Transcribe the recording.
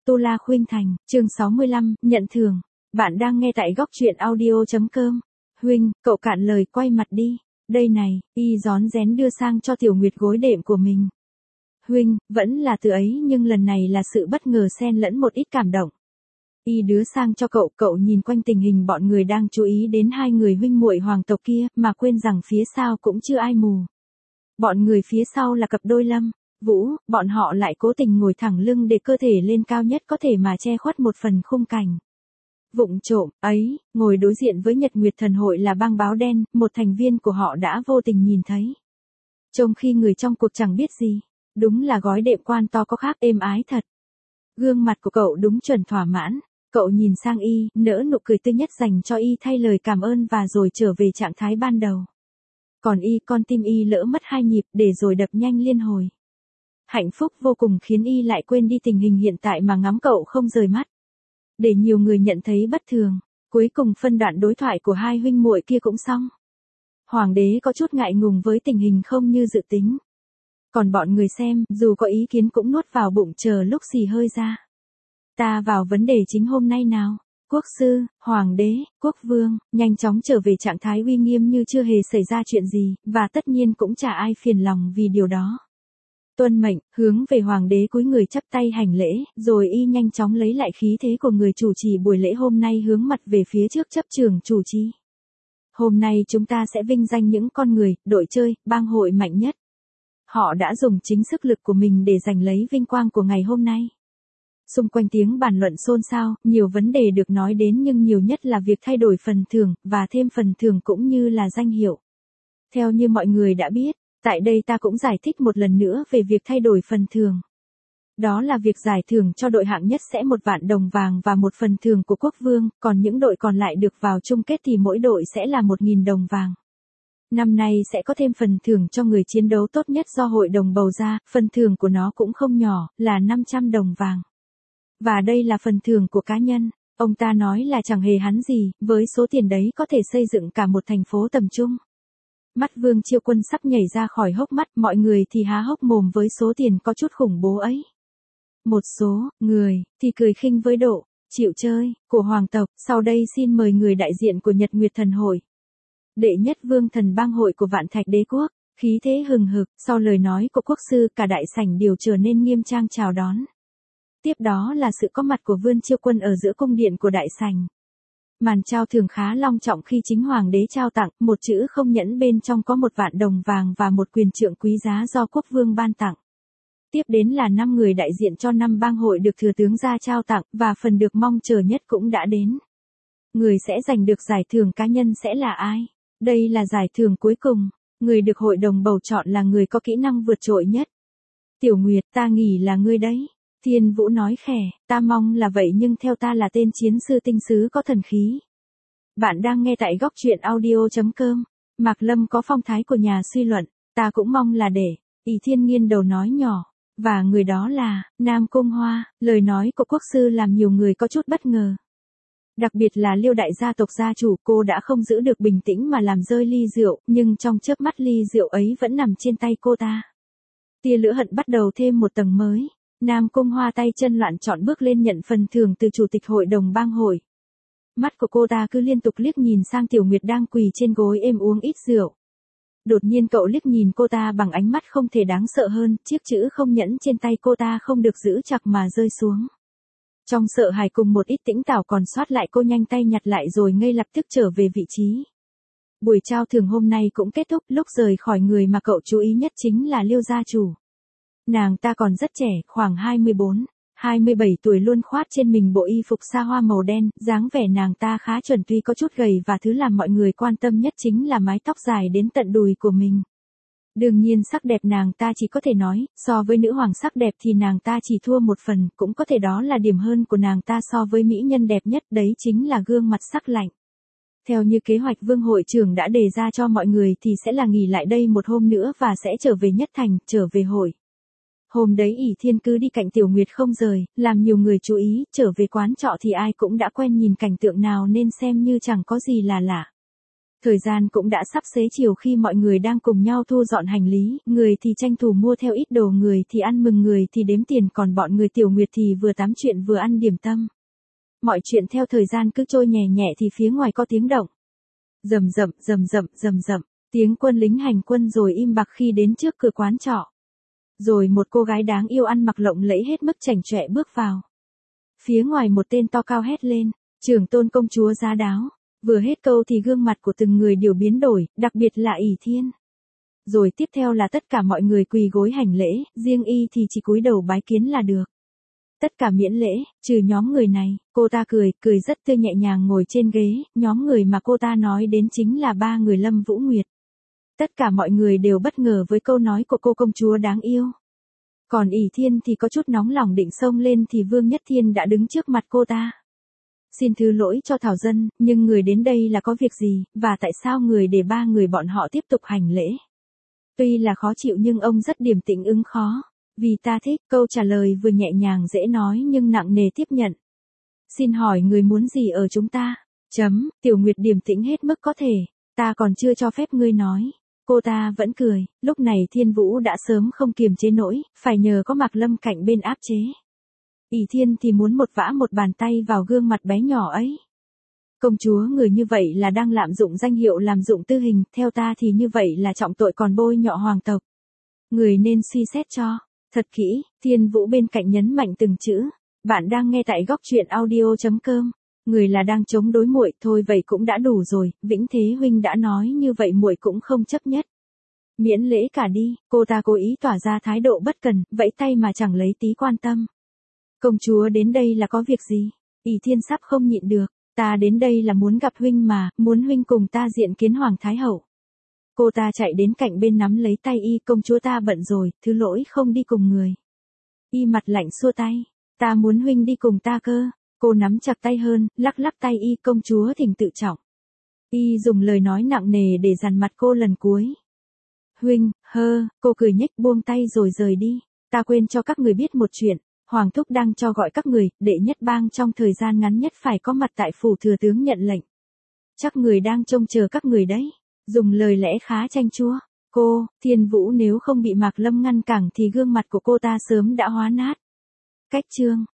Tu La Khuynh Thành, chương 65, nhận thưởng. Bạn đang nghe tại góc truyện audio.com. Huynh, cậu cạn lời quay mặt đi. Đây này, y rón rén đưa sang cho Tiểu Nguyệt gối đệm của mình. Huynh, vẫn là từ ấy nhưng lần này là sự bất ngờ xen lẫn một ít cảm động. Y đưa sang cho cậu, cậu nhìn quanh tình hình bọn người đang chú ý đến hai người huynh muội hoàng tộc kia mà quên rằng phía sau cũng chưa ai mù. Bọn người phía sau là cặp đôi Lâm, Vũ, bọn họ lại cố tình ngồi thẳng lưng để cơ thể lên cao nhất có thể mà che khuất một phần khung cảnh. Vụng trộm, ấy, ngồi đối diện với Nhật Nguyệt Thần Hội là băng báo đen, một thành viên của họ đã vô tình nhìn thấy. Trông khi người trong cuộc chẳng biết gì, đúng là gói đệm quan to có khác êm ái thật. Gương mặt của cậu đúng chuẩn thỏa mãn, cậu nhìn sang y, nở nụ cười tươi nhất dành cho y thay lời cảm ơn và rồi trở về trạng thái ban đầu. Còn y, con tim y lỡ mất 2 nhịp để rồi đập nhanh liên hồi. Hạnh phúc vô cùng khiến y lại quên đi tình hình hiện tại mà ngắm cậu không rời mắt. Để nhiều người nhận thấy bất thường, cuối cùng phân đoạn đối thoại của hai huynh muội kia cũng xong. Hoàng đế có chút ngại ngùng với tình hình không như dự tính. Còn bọn người xem, dù có ý kiến cũng nuốt vào bụng chờ lúc xì hơi ra. Ta vào vấn đề chính hôm nay nào. Quốc sư, hoàng đế, quốc vương, nhanh chóng trở về trạng thái uy nghiêm như chưa hề xảy ra chuyện gì, và tất nhiên cũng chả ai phiền lòng vì điều đó. Tuân mệnh, hướng về hoàng đế cúi người chắp tay hành lễ, rồi y nhanh chóng lấy lại khí thế của người chủ trì buổi lễ hôm nay hướng mặt về phía trước chấp trường chủ trì. Hôm nay chúng ta sẽ vinh danh những con người, đội chơi, bang hội mạnh nhất. Họ đã dùng chính sức lực của mình để giành lấy vinh quang của ngày hôm nay. Xung quanh tiếng bàn luận xôn xao, nhiều vấn đề được nói đến nhưng nhiều nhất là việc thay đổi phần thưởng, và thêm phần thưởng cũng như là danh hiệu. Theo như mọi người đã biết, tại đây ta cũng giải thích một lần nữa về việc thay đổi phần thưởng. Đó là việc giải thưởng cho đội hạng nhất sẽ 1 vạn đồng vàng và một phần thưởng của quốc vương, còn những đội còn lại được vào chung kết thì mỗi đội sẽ là 1.000 đồng vàng. Năm nay sẽ có thêm phần thưởng cho người chiến đấu tốt nhất do hội đồng bầu ra, phần thưởng của nó cũng không nhỏ, là 500 đồng vàng. Và đây là phần thưởng của cá nhân, ông ta nói là chẳng hề hắn gì, với số tiền đấy có thể xây dựng cả một thành phố tầm trung. Mắt Vương Chiêu Quân sắp nhảy ra khỏi hốc mắt, mọi người thì há hốc mồm với số tiền có chút khủng bố ấy. Một số người thì cười khinh với độ chịu chơi của hoàng tộc. Sau đây xin mời người đại diện của Nhật Nguyệt Thần Hội, đệ nhất vương thần bang hội của Vạn Thạch Đế quốc, khí thế hừng hực. Sau lời nói của quốc sư, cả đại sảnh đều trở nên nghiêm trang chào đón. Tiếp đó là sự có mặt của Vương Chiêu Quân ở giữa cung điện của đại sảnh. Màn trao thưởng khá long trọng khi chính hoàng đế trao tặng, một chữ không nhẫn bên trong có 1 vạn đồng vàng và một quyền trượng quý giá do quốc vương ban tặng. Tiếp đến là 5 người đại diện cho 5 bang hội được thừa tướng gia trao tặng, và phần được mong chờ nhất cũng đã đến. Người sẽ giành được giải thưởng cá nhân sẽ là ai? Đây là giải thưởng cuối cùng, người được hội đồng bầu chọn là người có kỹ năng vượt trội nhất. Tiểu Nguyệt, ta nghĩ là ngươi đấy. Thiên Vũ nói khẽ, ta mong là vậy nhưng theo ta là tên chiến sư tinh sứ có thần khí. Bạn đang nghe tại góc truyện audio.com. Mạc Lâm có phong thái của nhà suy luận, ta cũng mong là để. Ỷ Thiên nghiêng đầu nói nhỏ, và người đó là Nam Cung Hoa. Lời nói của quốc sư làm nhiều người có chút bất ngờ. Đặc biệt là Liêu đại gia tộc gia chủ, cô đã không giữ được bình tĩnh mà làm rơi ly rượu, nhưng trong chớp mắt ly rượu ấy vẫn nằm trên tay cô ta. Tia lửa hận bắt đầu thêm một tầng mới. Nam Cung Hoa tay chân loạn trọn bước lên nhận phần thưởng từ chủ tịch hội đồng bang hội. Mắt của cô ta cứ liên tục liếc nhìn sang Tiểu Nguyệt đang quỳ trên gối êm uống ít rượu. Đột nhiên cậu liếc nhìn cô ta bằng ánh mắt không thể đáng sợ hơn, chiếc chữ không nhẫn trên tay cô ta không được giữ chặt mà rơi xuống. Trong sợ hãi cùng một ít tĩnh tảo còn sót lại, cô nhanh tay nhặt lại rồi ngay lập tức trở về vị trí. Buổi trao thưởng hôm nay cũng kết thúc, lúc rời khỏi người mà cậu chú ý nhất chính là Liêu gia chủ. Nàng ta còn rất trẻ, khoảng 24, 27 tuổi, luôn khoác trên mình bộ y phục sa hoa màu đen, dáng vẻ nàng ta khá chuẩn tuy có chút gầy và thứ làm mọi người quan tâm nhất chính là mái tóc dài đến tận đùi của mình. Đương nhiên sắc đẹp nàng ta chỉ có thể nói, so với nữ hoàng sắc đẹp thì nàng ta chỉ thua một phần, cũng có thể đó là điểm hơn của nàng ta so với mỹ nhân đẹp nhất, đấy chính là gương mặt sắc lạnh. Theo như kế hoạch Vương hội trưởng đã đề ra cho mọi người thì sẽ là nghỉ lại đây một hôm nữa và sẽ trở về Nhất Thành, trở về hội. Hôm đấy Ỷ Thiên cứ đi cạnh Tiểu Nguyệt không rời, làm nhiều người chú ý, trở về quán trọ thì ai cũng đã quen nhìn cảnh tượng nào nên xem như chẳng có gì là lạ. Thời gian cũng đã sắp xế chiều khi mọi người đang cùng nhau thu dọn hành lý, người thì tranh thủ mua theo ít đồ, người thì ăn mừng, người thì đếm tiền, còn bọn người Tiểu Nguyệt thì vừa tám chuyện vừa ăn điểm tâm. Mọi chuyện theo thời gian cứ trôi nhẹ nhẹ thì phía ngoài có tiếng động. Rầm rầm, rầm rầm, rầm rầm, tiếng quân lính hành quân rồi im bặt khi đến trước cửa quán trọ. Rồi một cô gái đáng yêu ăn mặc lộng lẫy hết mức chảnh chọe bước vào. Phía ngoài một tên to cao hét lên, trưởng tôn công chúa Giá Đáo. Vừa hết câu thì gương mặt của từng người đều biến đổi, đặc biệt là ỷ Thiên. Rồi tiếp theo là tất cả mọi người quỳ gối hành lễ, riêng y thì chỉ cúi đầu bái kiến là được. Tất cả miễn lễ, trừ nhóm người này, cô ta cười rất tươi nhẹ nhàng ngồi trên ghế, nhóm người mà cô ta nói đến chính là ba người Lâm Vũ Nguyệt. Tất cả mọi người đều bất ngờ với câu nói của cô công chúa đáng yêu. Còn ỷ Thiên thì có chút nóng lòng định xông lên thì Vương Nhất Thiên đã đứng trước mặt cô ta. Xin thứ lỗi cho Thảo Dân, nhưng người đến đây là có việc gì, và tại sao người để ba người bọn họ tiếp tục hành lễ? Tuy là khó chịu nhưng ông rất điềm tĩnh ứng khó. Vì ta thích, câu trả lời vừa nhẹ nhàng dễ nói nhưng nặng nề tiếp nhận. Xin hỏi người muốn gì ở chúng ta? Tiểu Nguyệt điềm tĩnh hết mức có thể. Ta còn chưa cho phép ngươi nói. Cô ta vẫn cười, lúc này Thiên Vũ đã sớm không kiềm chế nổi, phải nhờ có Mạc Lâm cạnh bên áp chế. ỷ Thiên thì muốn vã một bàn tay vào gương mặt bé nhỏ ấy. Công chúa, người như vậy là đang lạm dụng danh hiệu làm dụng tư hình, theo ta thì như vậy là trọng tội còn bôi nhọ hoàng tộc. Người nên suy xét cho thật kỹ. Thiên Vũ bên cạnh nhấn mạnh từng chữ. Bạn đang nghe tại góc truyện audio.com. Người là đang chống đối muội, thôi vậy cũng đã đủ rồi, Vĩnh Thế huynh đã nói như vậy muội cũng không chấp nhất. Miễn lễ cả đi, cô ta cố ý tỏ ra thái độ bất cần, vẫy tay mà chẳng lấy tí quan tâm. Công chúa đến đây là có việc gì? ỷ Thiên sắp không nhịn được, ta đến đây là muốn gặp huynh mà, muốn huynh cùng ta diện kiến Hoàng Thái Hậu. Cô ta chạy đến cạnh bên nắm lấy tay y, công chúa ta bận rồi, thứ lỗi không đi cùng người. Y mặt lạnh xua tay, ta muốn huynh đi cùng ta cơ. Cô nắm chặt tay hơn, lắc lắc tay y, công chúa thỉnh tự trọng. Y dùng lời nói nặng nề để dằn mặt cô lần cuối. Huynh, cô cười nhếch buông tay rồi rời đi. Ta quên cho các người biết một chuyện, Hoàng thúc đang cho gọi các người, đệ nhất bang trong thời gian ngắn nhất phải có mặt tại phủ thừa tướng nhận lệnh. Chắc người đang trông chờ các người đấy. Dùng lời lẽ khá chanh chua. Cô, Thiên Vũ nếu không bị Mạc Lâm ngăn cản thì gương mặt của cô ta sớm đã hóa nát. Cách chương